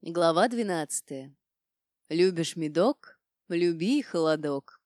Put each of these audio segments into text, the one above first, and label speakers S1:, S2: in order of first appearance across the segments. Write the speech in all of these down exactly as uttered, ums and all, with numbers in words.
S1: Глава двенадцатая. Любишь медок? Люби и холодок.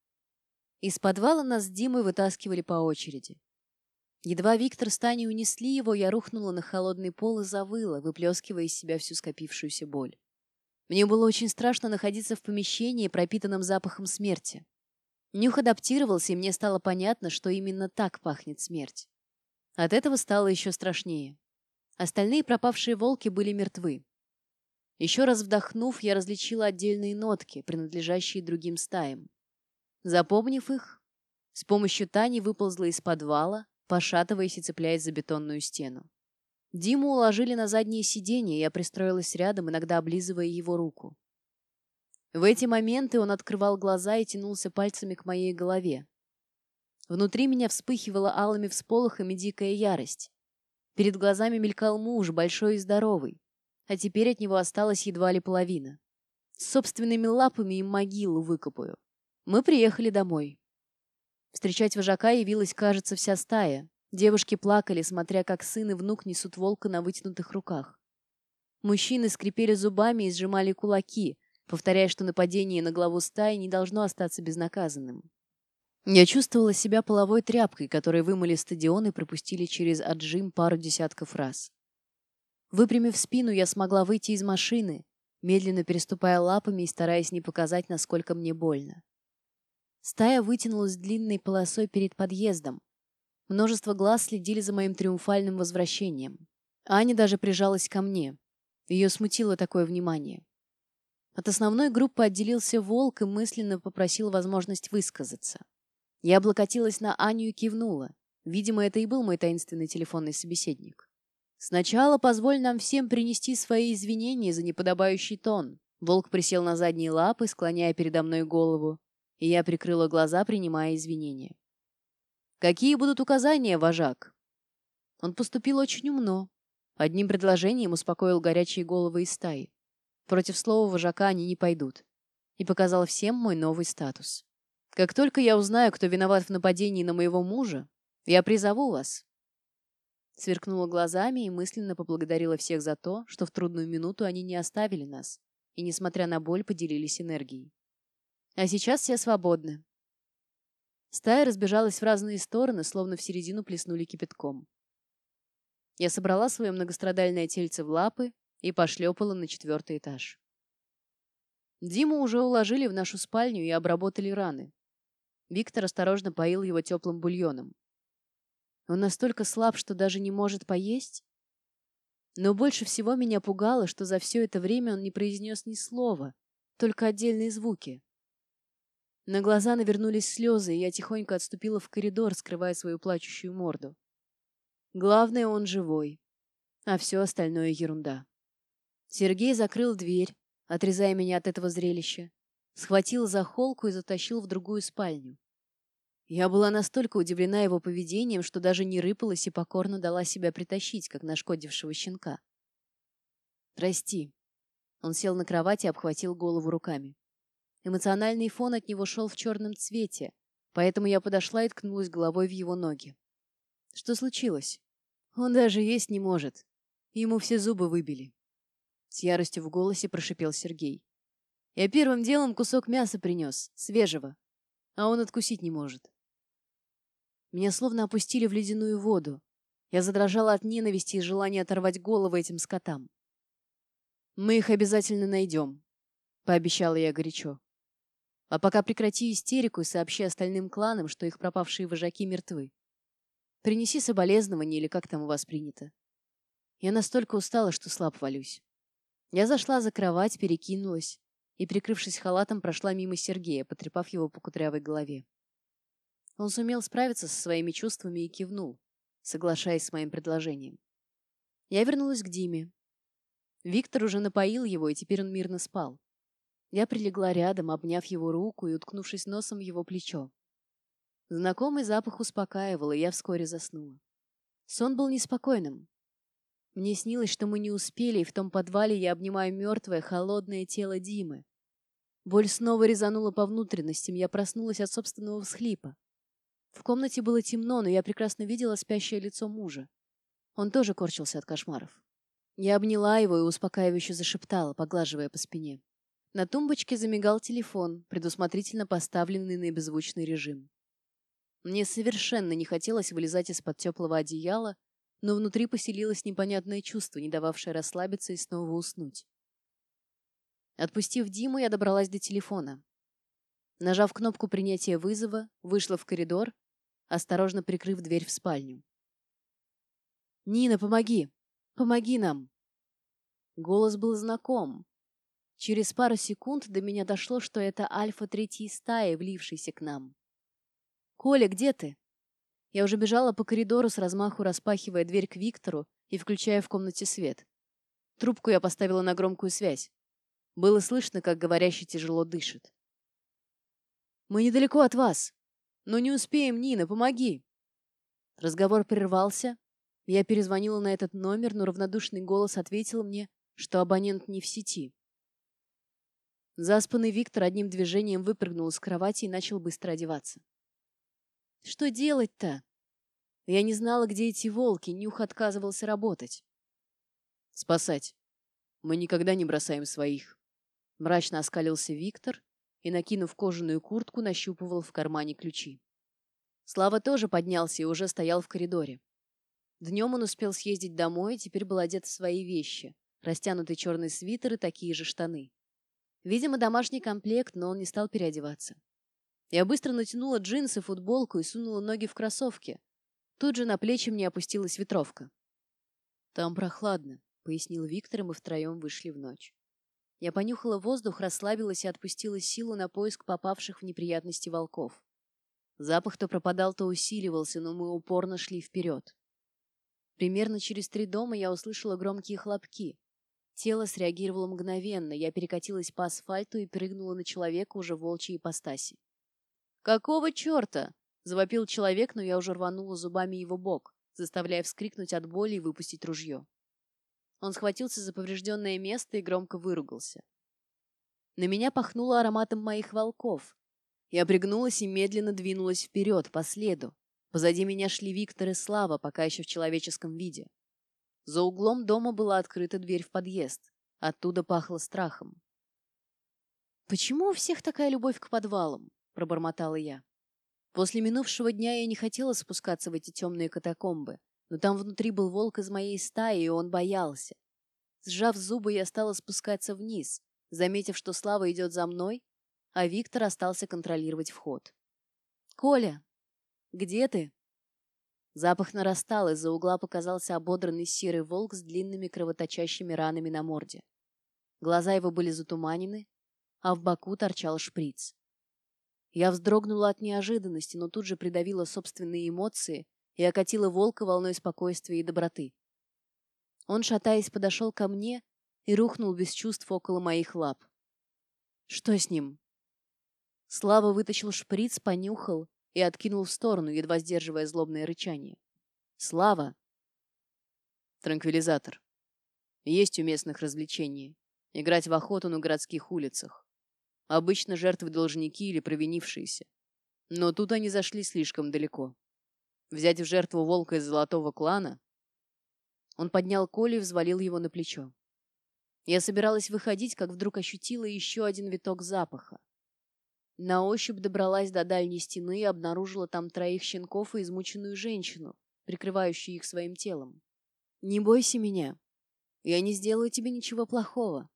S1: Из подвала нас с Димой вытаскивали по очереди. Едва Виктор с Таней унесли его, я рухнула на холодный пол и завыла, выплескивая из себя всю скопившуюся боль. Мне было очень страшно находиться в помещении, пропитанном запахом смерти. Нюх адаптировался, и мне стало понятно, что именно так пахнет смерть. От этого стало еще страшнее. Остальные пропавшие волки были мертвы. Еще раз вдохнув, я различила отдельные нотки, принадлежащие другим стаям. Запомнив их, с помощью Тани выползла из подвала, пошатываясь и цепляясь за бетонную стену. Диму уложили на заднее сиденье, и я пристроилась рядом, иногда облизывая его руку. В эти моменты он открывал глаза и тянулся пальцами к моей голове. Внутри меня вспыхивала алыми всполохами дикая ярость. Перед глазами мелькал муж, большой и здоровый. А теперь от него осталась едва ли половина. С собственными лапами им могилу выкопаю. Мы приехали домой. Встречать вожака явилась, кажется, вся стая. Девушки плакали, смотря как сын и внук несут волка на вытянутых руках. Мужчины скрипели зубами и сжимали кулаки, повторяя, что нападение на главу стаи не должно остаться безнаказанным. Я чувствовала себя половой тряпкой, которой вымыли стадион и пропустили через отжим пару десятков раз. Выпрямив спину, я смогла выйти из машины, медленно переступая лапами и стараясь не показать, насколько мне больно. Стая вытянулась длинной полосой перед подъездом. Множество глаз следили за моим триумфальным возвращением. Аня даже прижалась ко мне. Ее смутило такое внимание. От основной группы отделился волк и мысленно попросил возможность высказаться. Я облокотилась на Аню и кивнула. Видимо, это и был мой таинственный телефонный собеседник. «Сначала позволь нам всем принести свои извинения за неподобающий тон». Волк присел на задние лапы, склоняя передо мной голову, и я прикрыла глаза, принимая извинения. «Какие будут указания, вожак?» Он поступил очень умно. Одним предложением успокоил горячие головы из стаи. Против слова вожака они не пойдут. И показал всем мой новый статус. «Как только я узнаю, кто виноват в нападении на моего мужа, я призову вас». Сверкнула глазами и мысленно поблагодарила всех за то, что в трудную минуту они не оставили нас и, несмотря на боль, поделились энергией. А сейчас все свободны. Стая разбежалась в разные стороны, словно в середину плеснули кипятком. Я собрала свое многострадальное тельце в лапы и пошлепала на четвертый этаж. Диму уже уложили в нашу спальню и обработали раны. Виктор осторожно поил его теплым бульоном. Он настолько слаб, что даже не может поесть. Но больше всего меня пугало, что за все это время он не произнес ни слова, только отдельные звуки. На глаза навернулись слезы, и я тихонько отступила в коридор, скрывая свою плачущую морду. Главное, он живой, а все остальное ерунда. Сергей закрыл дверь, отрезая меня от этого зрелища, схватил за холку и затащил в другую спальню. Я была настолько удивлена его поведением, что даже не рыпалась и покорно дала себя притащить, как нашкодившего щенка. «Прости». Он сел на кровати и обхватил голову руками. Эмоциональный фон от него шел в черном цвете, поэтому я подошла и ткнулась головой в его ноги. «Что случилось?» «Он даже есть не может. Ему все зубы выбили». С яростью в голосе прошипел Сергей. «Я первым делом кусок мяса принес, свежего, а он откусить не может». Меня словно опустили в ледяную воду. Я задрожала от ненависти и желания оторвать головы этим скотам. «Мы их обязательно найдем», — пообещала я горячо. «А пока прекрати истерику и сообщи остальным кланам, что их пропавшие вожаки мертвы. Принеси соболезнования или как там у вас принято. Я настолько устала, что слаб валюсь». Я зашла за кровать, перекинулась и, прикрывшись халатом, прошла мимо Сергея, потрепав его по кудрявой голове. Он сумел справиться со своими чувствами и кивнул, соглашаясь с моим предложением. Я вернулась к Диме. Виктор уже напоил его, и теперь он мирно спал. Я прилегла рядом, обняв его руку и уткнувшись носом в его плечо. Знакомый запах успокаивал, и я вскоре заснула. Сон был неспокойным. Мне снилось, что мы не успели, и в том подвале я обнимаю мертвое, холодное тело Димы. Боль снова резанула по внутренностям, я проснулась от собственного всхлипа. В комнате было темно, но я прекрасно видела спящее лицо мужа. Он тоже корчился от кошмаров. Я обняла его и успокаивающе зашептала, поглаживая по спине. На тумбочке замигал телефон, предусмотрительно поставленный на беззвучный режим. Мне совершенно не хотелось вылезать из-под теплого одеяла, но внутри поселилось непонятное чувство, не дававшее расслабиться и снова уснуть. Отпустив Диму, я добралась до телефона. Нажав кнопку принятия вызова, вышла в коридор, осторожно прикрыв дверь в спальню. «Нина, помоги! Помоги нам!» Голос был знаком. Через пару секунд до меня дошло, что это альфа третьей стаи, влившийся к нам. «Коля, где ты?» Я уже бежала по коридору с размаху, распахивая дверь к Виктору и включая в комнате свет. Трубку я поставила на громкую связь. Было слышно, как говорящий тяжело дышит. «Мы недалеко от вас. Но не успеем, Нина, помоги!» Разговор прервался. Я перезвонила на этот номер, но равнодушный голос ответил мне, что абонент не в сети. Заспанный Виктор одним движением выпрыгнул из кровати и начал быстро одеваться. «Что делать-то?» Я не знала, где эти волки, нюх отказывался работать. «Спасать. Мы никогда не бросаем своих». Мрачно оскалился Виктор и, накинув кожаную куртку, нащупывал в кармане ключи. Слава тоже поднялся и уже стоял в коридоре. Днем он успел съездить домой и теперь был одет в свои вещи, растянутый черный свитер и такие же штаны. Видимо, домашний комплект, но он не стал переодеваться. Я быстро натянула джинсы, футболку и сунула ноги в кроссовки. Тут же на плечи мне опустилась ветровка. «Там прохладно», — пояснил Виктор, и мы втроем вышли в ночь. Я понюхала воздух, расслабилась и отпустила силу на поиск попавших в неприятности волков. Запах то пропадал, то усиливался, но мы упорно шли вперед. Примерно через три дома я услышала громкие хлопки. Тело среагировало мгновенно, я перекатилась по асфальту и прыгнула на человека уже в волчьей ипостаси. «Какого черта?» — завопил человек, но я уже рванула зубами его бок, заставляя вскрикнуть от боли и выпустить ружье. Он схватился за поврежденное место и громко выругался. На меня пахнуло ароматом моих волков. Я пригнулась и медленно двинулась вперед, по следу. Позади меня шли Виктор и Слава, пока еще в человеческом виде. За углом дома была открыта дверь в подъезд. Оттуда пахло страхом. «Почему у всех такая любовь к подвалам?» — пробормотала я. После минувшего дня я не хотела спускаться в эти темные катакомбы, но там внутри был волк из моей стаи, и он боялся. Сжав зубы, я стала спускаться вниз, заметив, что Слава идет за мной, а Виктор остался контролировать вход. «Коля, где ты?» Запах нарастал, из-за угла показался ободранный серый волк с длинными кровоточащими ранами на морде. Глаза его были затуманены, а в боку торчал шприц. Я вздрогнула от неожиданности, но тут же придавила собственные эмоции и окатила волка волной спокойствия и доброты. Он, шатаясь, подошел ко мне и рухнул без чувств около моих лап. «Что с ним?» Слава вытащил шприц, понюхал и откинул в сторону, едва сдерживая злобное рычание. «Слава!» «Транквилизатор. Есть у местных развлечений. Играть в охоту на городских улицах. Обычно жертвы должники или провинившиеся. Но тут они зашли слишком далеко. Взять в жертву волка из золотого клана...» Он поднял Колю и взвалил его на плечо. Я собиралась выходить, как вдруг ощутила еще один виток запаха. На ощупь добралась до дальней стены и обнаружила там троих щенков и измученную женщину, прикрывающую их своим телом. «Не бойся меня. Я не сделаю тебе ничего плохого».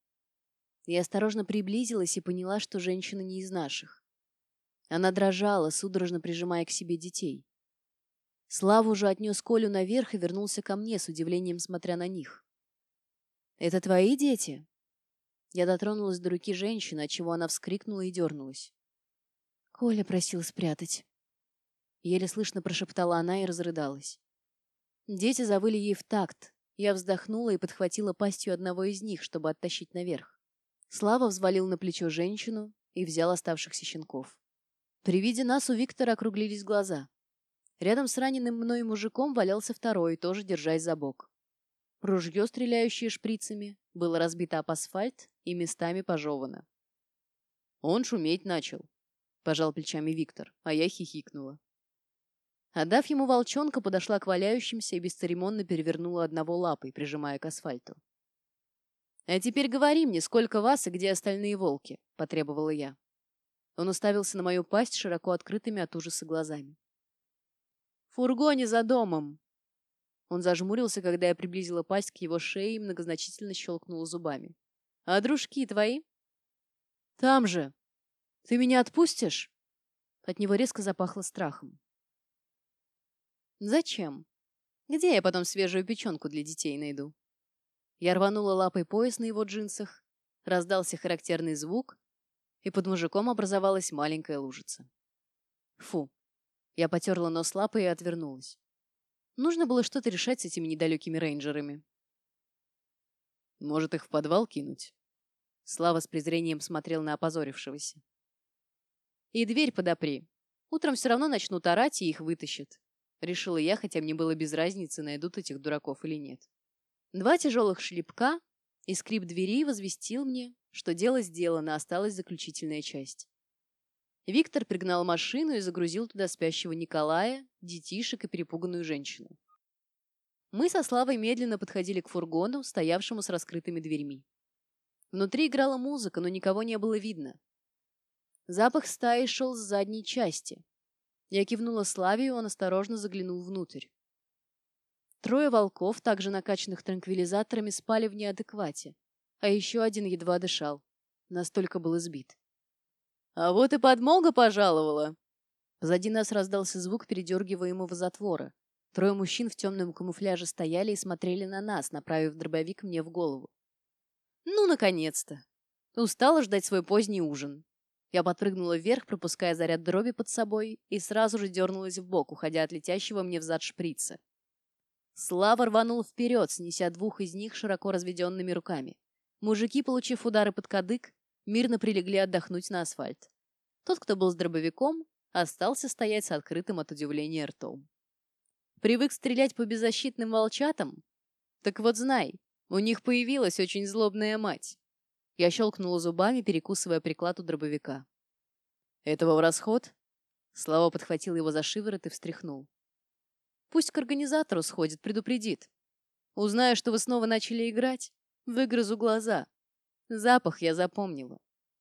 S1: Я осторожно приблизилась и поняла, что женщина не из наших. Она дрожала, судорожно прижимая к себе детей. Слава уже отнес Колю наверх и вернулся ко мне, с удивлением смотря на них. «Это твои дети?» Я дотронулась до руки женщины, отчего она вскрикнула и дернулась. «Коля просил спрятать». Еле слышно прошептала она и разрыдалась. Дети завыли ей в такт. Я вздохнула и подхватила пастью одного из них, чтобы оттащить наверх. Слава взвалил на плечо женщину и взял оставшихся щенков. При виде нас у Виктора округлились глаза. Рядом с раненым мной мужиком валялся второй, тоже держась за бок. Ружье, стреляющее шприцами, было разбито об асфальт и местами пожевано. «Он шуметь начал», — пожал плечами Виктор, а я хихикнула. Отдав ему волчонка, подошла к валяющимся и бесцеремонно перевернула одного лапой, прижимая к асфальту. «А теперь говори мне, сколько вас и где остальные волки?» — потребовала я. Он уставился на мою пасть широко открытыми от ужаса глазами. «В фургоне за домом!» Он зажмурился, когда я приблизила пасть к его шее и многозначительно щелкнула зубами. «А дружки твои?» «Там же! Ты меня отпустишь?» От него резко запахло страхом. «Зачем? Где я потом свежую печенку для детей найду?» Я рванула лапой пояс на его джинсах, раздался характерный звук, и под мужиком образовалась маленькая лужица. Фу. Я потерла нос лапой и отвернулась. Нужно было что-то решать с этими недалекими рейнджерами. «Может, их в подвал кинуть?» Слава с презрением смотрел на опозорившегося. «И дверь подопри. Утром все равно начнут орать, и их вытащат», — решила я, хотя мне было без разницы, найдут этих дураков или нет. Два тяжелых шлепка и скрип двери возвестил мне, что дело сделано, осталась заключительная часть. Виктор пригнал машину и загрузил туда спящего Николая, детишек и перепуганную женщину. Мы со Славой медленно подходили к фургону, стоявшему с раскрытыми дверьми. Внутри играла музыка, но никого не было видно. Запах стаи шел с задней части. Я кивнула Славе, и он осторожно заглянул внутрь. Трое волков, также накачанных транквилизаторами, спали в неадеквате, а еще один едва дышал. Настолько был избит. «А вот и подмога пожаловала!» Позади нас раздался звук передергиваемого затвора. Трое мужчин в темном камуфляже стояли и смотрели на нас, направив дробовик мне в голову. «Ну, наконец-то!» Устала ждать свой поздний ужин. Я подпрыгнула вверх, пропуская заряд дроби под собой, и сразу же дернулась вбок, уходя от летящего мне взад шприца. Слава рванул вперед, снеся двух из них широко разведенными руками. Мужики, получив удары под кадык, мирно прилегли отдохнуть на асфальт. Тот, кто был с дробовиком, остался стоять с открытым от удивления ртом. Привык стрелять по беззащитным волчатам? Так вот знай, у них появилась очень злобная мать. Я щелкнула зубами, перекусывая приклад у дробовика. «Этого в расход?» Слава подхватил его за шиворот и встряхнул. «Пусть к организатору сходит, предупредит. Узнаю, что вы снова начали играть, выгрызу глаза. Запах я запомнила».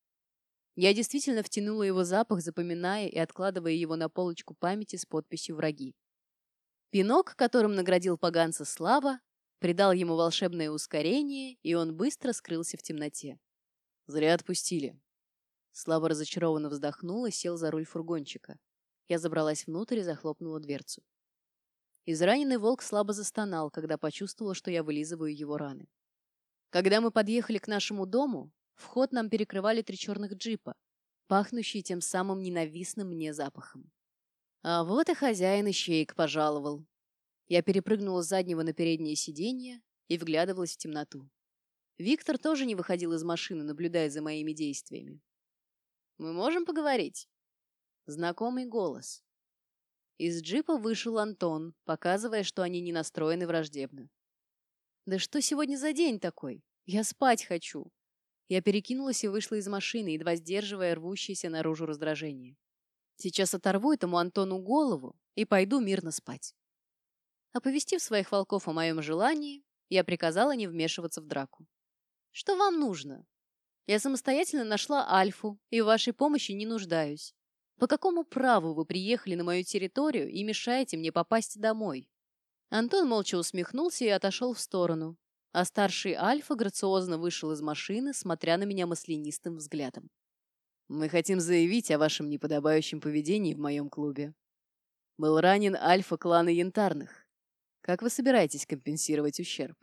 S1: Я действительно втянула его запах, запоминая и откладывая его на полочку памяти с подписью «Враги». Пинок, которым наградил поганца Слава, придал ему волшебное ускорение, и он быстро скрылся в темноте. «Зря отпустили». Слава разочарованно вздохнул и сел за руль фургончика. Я забралась внутрь и захлопнула дверцу. Израненный волк слабо застонал, когда почувствовал, что я вылизываю его раны. Когда мы подъехали к нашему дому, вход нам перекрывали три черных джипа, пахнущие тем самым ненавистным мне запахом. А вот и хозяин ищеек пожаловал. Я перепрыгнула с заднего на переднее сиденье и вглядывалась в темноту. Виктор тоже не выходил из машины, наблюдая за моими действиями. «Мы можем поговорить?» Знакомый голос. Из джипа вышел Антон, показывая, что они не настроены враждебно. «Да что сегодня за день такой? Я спать хочу!» Я перекинулась и вышла из машины, едва сдерживая рвущееся наружу раздражение. Сейчас оторву этому Антону голову и пойду мирно спать. Оповестив своих волков о моем желании, я приказала не вмешиваться в драку. «Что вам нужно? Я самостоятельно нашла Альфу и в вашей помощи не нуждаюсь. По какому праву вы приехали на мою территорию и мешаете мне попасть домой?» Антон молча усмехнулся и отошел в сторону, а старший Альфа грациозно вышел из машины, смотря на меня маслянистым взглядом. «Мы хотим заявить о вашем неподобающем поведении в моем клубе. Был ранен Альфа клана Янтарных. Как вы собираетесь компенсировать ущерб?»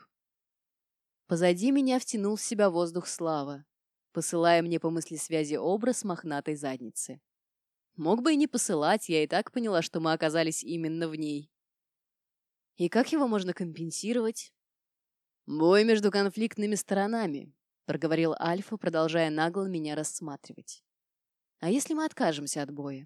S1: Позади меня втянул в себя воздух Слава, посылая мне по мыслесвязи образ мохнатой задницы. Мог бы и не посылать, я и так поняла, что мы оказались именно в ней. И как его можно компенсировать? «Бой между конфликтными сторонами», — проговорил Альфа, продолжая нагло меня рассматривать. «А если мы откажемся от боя?»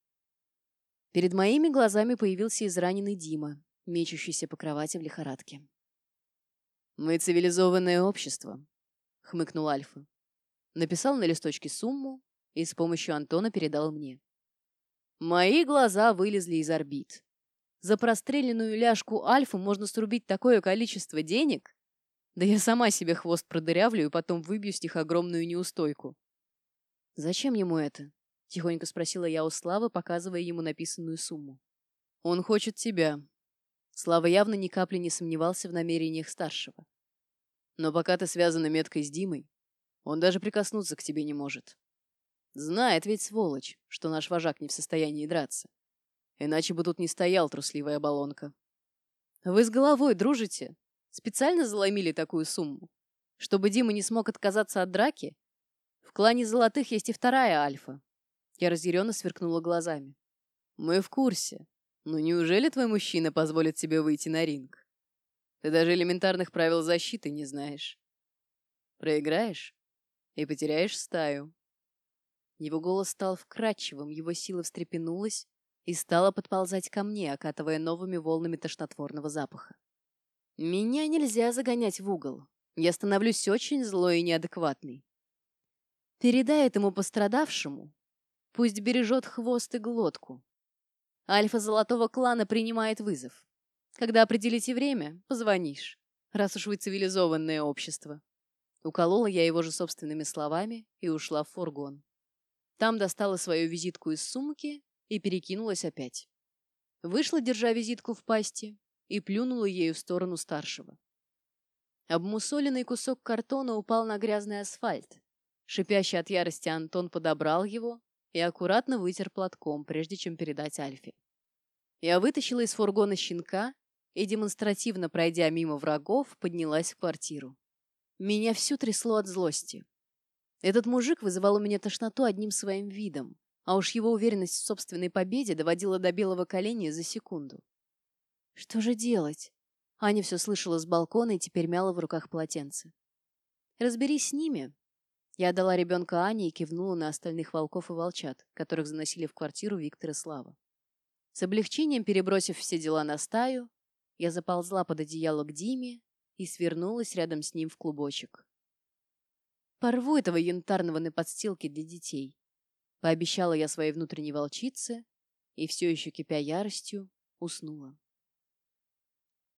S1: Перед моими глазами появился израненный Дима, мечущийся по кровати в лихорадке. «Мы цивилизованное общество», — хмыкнул Альфа. Написал на листочке сумму и с помощью Антона передал мне. Мои глаза вылезли из орбит. За простреленную ляжку Альфы можно срубить такое количество денег? Да я сама себе хвост продырявлю и потом выбью с них огромную неустойку. «Зачем ему это?» — тихонько спросила я у Славы, показывая ему написанную сумму. «Он хочет тебя». Слава явно ни капли не сомневался в намерениях старшего. «Но пока ты связана меткой с Димой, он даже прикоснуться к тебе не может. Знает ведь, сволочь, что наш вожак не в состоянии драться. Иначе бы тут не стоял трусливая оболонка. Вы с головой дружите? Специально заломили такую сумму? Чтобы Дима не смог отказаться от драки? В клане Золотых есть и вторая Альфа». Я разъяренно сверкнула глазами. «Мы в курсе. Но неужели твой мужчина позволит тебе выйти на ринг? Ты даже элементарных правил защиты не знаешь. Проиграешь и потеряешь стаю». Его голос стал вкрадчивым, его сила встрепенулась и стала подползать ко мне, окатывая новыми волнами тошнотворного запаха. Меня нельзя загонять в угол. Я становлюсь очень злой и неадекватной. Передай этому пострадавшему, пусть бережет хвост и глотку. Альфа Золотого клана принимает вызов. Когда определите время, позвонишь, раз уж вы цивилизованное общество. Уколола я его же собственными словами и ушла в фургон. Там достала свою визитку из сумки и перекинулась опять. Вышла, держа визитку в пасти, и плюнула ею в сторону старшего. Обмусоленный кусок картона упал на грязный асфальт. Шипящий от ярости Антон подобрал его и аккуратно вытер платком, прежде чем передать Альфе. Я вытащила из фургона щенка и, демонстративно пройдя мимо врагов, поднялась в квартиру. Меня всю трясло от злости. Этот мужик вызывал у меня тошноту одним своим видом, а уж его уверенность в собственной победе доводила до белого коленя за секунду. Что же делать? Аня все слышала с балкона и теперь мяла в руках полотенце. «Разберись с ними». Я отдала ребенка Ане и кивнула на остальных волков и волчат, которых заносили в квартиру Виктор и Слава. С облегчением перебросив все дела на стаю, я заползла под одеяло к Диме и свернулась рядом с ним в клубочек. «Порву этого янтарного на подстилке для детей», — пообещала я своей внутренней волчице и, все еще кипя яростью, уснула.